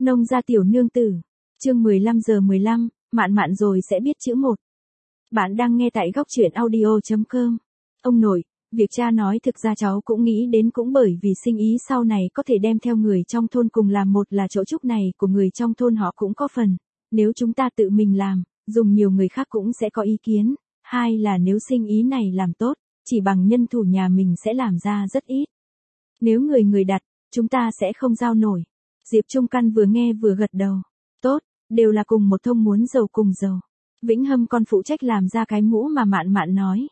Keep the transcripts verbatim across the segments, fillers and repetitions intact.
Nông gia tiểu nương tử. Chương mười lăm giờ mười lăm, mạn mạn rồi sẽ biết chữ một. Bạn đang nghe tại góc truyện audio chấm com. Ông nội, việc cha nói thực ra cháu cũng nghĩ đến, cũng bởi vì sinh ý sau này có thể đem theo người trong thôn cùng làm. Một là chỗ trúc này của người trong thôn họ cũng có phần, nếu chúng ta tự mình làm, dùng nhiều người khác cũng sẽ có ý kiến. Hai là nếu sinh ý này làm tốt, chỉ bằng nhân thủ nhà mình sẽ làm ra rất ít. Nếu người người đặt, chúng ta sẽ không giao nổi. Diệp Trung Căn vừa nghe vừa gật đầu. Tốt, đều là cùng một thông, muốn giàu cùng giàu. Vĩnh Hâm con phụ trách làm ra cái mũ mà mạn mạn nói.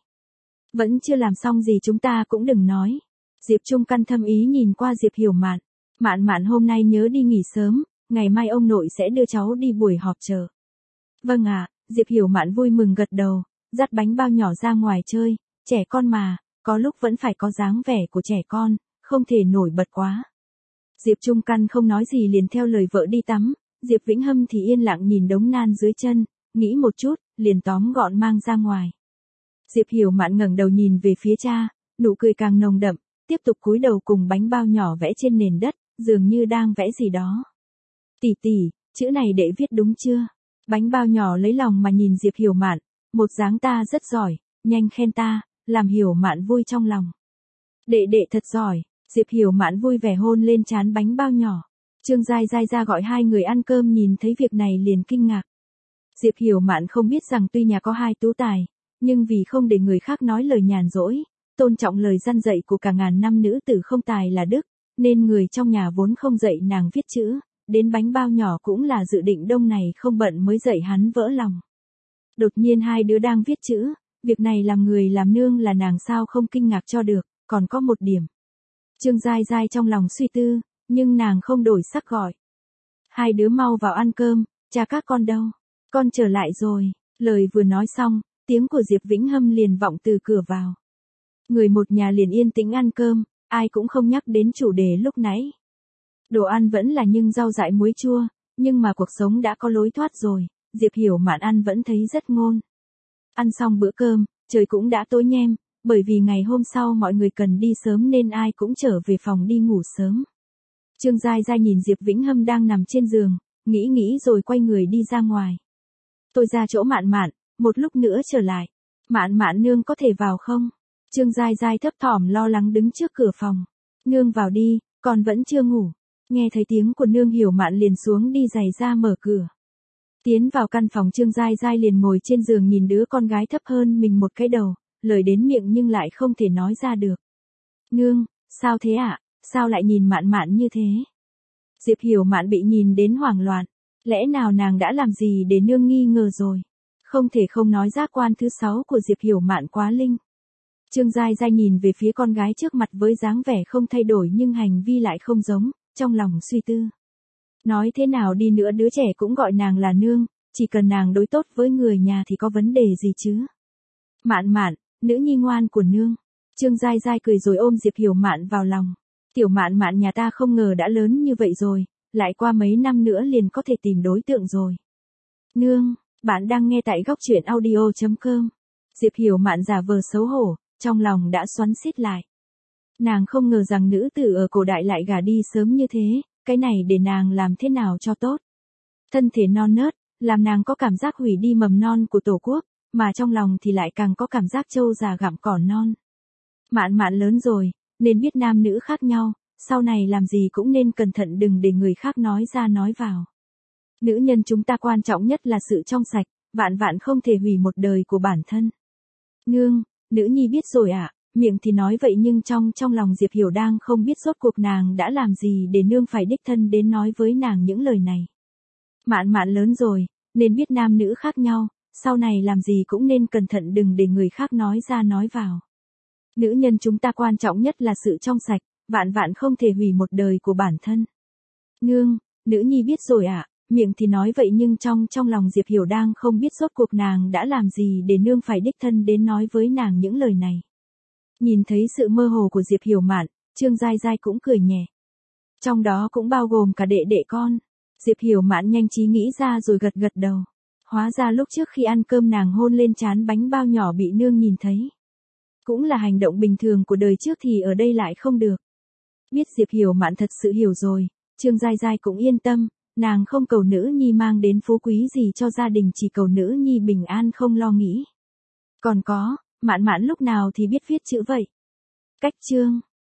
Vẫn chưa làm xong gì chúng ta cũng đừng nói. Diệp Trung Căn thâm ý nhìn qua Diệp Hiểu Mạn. Mạn mạn hôm nay nhớ đi nghỉ sớm, ngày mai ông nội sẽ đưa cháu đi buổi họp chợ. Vâng ạ, Diệp Hiểu Mạn vui mừng gật đầu, dắt bánh bao nhỏ ra ngoài chơi. Trẻ con mà, có lúc vẫn phải có dáng vẻ của trẻ con, không thể nổi bật quá. Diệp Trung Căn không nói gì liền theo lời vợ đi tắm. Diệp Vĩnh Hâm thì yên lặng nhìn đống nan dưới chân, nghĩ một chút, liền tóm gọn mang ra ngoài. Diệp Hiểu Mạn ngẩng đầu nhìn về phía cha, nụ cười càng nồng đậm, tiếp tục cúi đầu cùng bánh bao nhỏ vẽ trên nền đất, dường như đang vẽ gì đó. Tỷ tỷ, chữ này đệ viết đúng chưa? Bánh bao nhỏ lấy lòng mà nhìn Diệp Hiểu Mạn, một dáng ta rất giỏi, nhanh khen ta, làm Hiểu Mạn vui trong lòng. Đệ đệ thật giỏi. Diệp Hiểu Mạn vui vẻ hôn lên trán bánh bao nhỏ. Trương Giai Giai ra gọi hai người ăn cơm, nhìn thấy việc này liền kinh ngạc. Diệp Hiểu Mạn không biết rằng tuy nhà có hai tú tài, nhưng vì không để người khác nói lời nhàn rỗi, tôn trọng lời răn dạy của cả ngàn năm nữ tử không tài là đức, nên người trong nhà vốn không dạy nàng viết chữ, đến bánh bao nhỏ cũng là dự định đông này không bận mới dạy hắn vỡ lòng. Đột nhiên hai đứa đang viết chữ, việc này làm người làm nương là nàng sao không kinh ngạc cho được, còn có một điểm. Trương Giai Giai trong lòng suy tư, nhưng nàng không đổi sắc gọi. Hai đứa mau vào ăn cơm, cha các con đâu? Con trở lại rồi. Lời vừa nói xong, tiếng của Diệp Vĩnh Hâm liền vọng từ cửa vào. Người một nhà liền yên tĩnh ăn cơm, ai cũng không nhắc đến chủ đề lúc nãy. Đồ ăn vẫn là nhưng rau dại muối chua, nhưng mà cuộc sống đã có lối thoát rồi, Diệp Hiểu Mạn ăn vẫn thấy rất ngon. Ăn xong bữa cơm, trời cũng đã tối nhem. Bởi vì ngày hôm sau mọi người cần đi sớm nên ai cũng trở về phòng đi ngủ sớm. Trương Giai Giai nhìn Diệp Vĩnh Hâm đang nằm trên giường, nghĩ nghĩ rồi quay người đi ra ngoài. Tôi ra chỗ Mạn Mạn, một lúc nữa trở lại. Mạn Mạn nương có thể vào không? Trương Giai Giai thấp thỏm lo lắng đứng trước cửa phòng. Nương vào đi, con vẫn chưa ngủ. Nghe thấy tiếng của nương, Hiểu Mạn liền xuống đi giày ra mở cửa. Tiến vào căn phòng, Trương Giai Giai liền ngồi trên giường nhìn đứa con gái thấp hơn mình một cái đầu. Lời đến miệng nhưng lại không thể nói ra được. Nương, sao thế ạ? À? Sao lại nhìn Mạn Mạn như thế? Diệp Hiểu Mạn bị nhìn đến hoảng loạn. Lẽ nào nàng đã làm gì để nương nghi ngờ rồi? Không thể không nói giác quan thứ sáu của Diệp Hiểu Mạn quá linh. Trương Giai Giai nhìn về phía con gái trước mặt với dáng vẻ không thay đổi nhưng hành vi lại không giống, trong lòng suy tư. Nói thế nào đi nữa đứa trẻ cũng gọi nàng là nương, chỉ cần nàng đối tốt với người nhà thì có vấn đề gì chứ? Mạn Mạn, nữ nhi ngoan của nương. Trương Giai Giai cười rồi ôm Diệp Hiểu Mạn vào lòng. Tiểu Mạn Mạn nhà ta không ngờ đã lớn như vậy rồi, lại qua mấy năm nữa liền có thể tìm đối tượng rồi. Nương, bạn đang nghe tại góc truyện audio chấm com. Diệp Hiểu Mạn giả vờ xấu hổ, trong lòng đã xoắn xít lại. Nàng không ngờ rằng nữ tử ở cổ đại lại gả đi sớm như thế, cái này để nàng làm thế nào cho tốt. Thân thể non nớt, làm nàng có cảm giác hủy đi mầm non của Tổ quốc. Mà trong lòng thì lại càng có cảm giác trâu già gặm cỏ non. Mạn Mạn lớn rồi, nên biết nam nữ khác nhau, sau này làm gì cũng nên cẩn thận đừng để người khác nói ra nói vào. Nữ nhân chúng ta quan trọng nhất là sự trong sạch, vạn vạn không thể hủy một đời của bản thân. Nương, nữ nhi biết rồi ạ, à, miệng thì nói vậy nhưng trong trong lòng Diệp Hiểu đang không biết rốt cuộc nàng đã làm gì để nương phải đích thân đến nói với nàng những lời này. Mạn Mạn lớn rồi, nên biết nam nữ khác nhau. Sau này làm gì cũng nên cẩn thận đừng để người khác nói ra nói vào. Nữ nhân chúng ta quan trọng nhất là sự trong sạch, vạn vạn không thể hủy một đời của bản thân. Nương, nữ nhi biết rồi ạ, à, miệng thì nói vậy nhưng trong trong lòng Diệp Hiểu đang không biết rốt cuộc nàng đã làm gì để nương phải đích thân đến nói với nàng những lời này. Nhìn thấy sự mơ hồ của Diệp Hiểu Mạn, Trương Giai Giai cũng cười nhẹ. Trong đó cũng bao gồm cả đệ đệ con. Diệp Hiểu Mạn nhanh trí nghĩ ra rồi gật gật đầu. Hóa ra lúc trước khi ăn cơm nàng hôn lên trán bánh bao nhỏ bị nương nhìn thấy. Cũng là hành động bình thường của đời trước thì ở đây lại không được. Biết Diệp Hiểu Mạn thật sự hiểu rồi, Trương Giai Giai cũng yên tâm, Nàng không cầu nữ nhi mang đến phú quý gì cho gia đình, chỉ cầu nữ nhi bình an không lo nghĩ. Còn có, Mạn Mạn lúc nào thì biết viết chữ vậy? Cách chương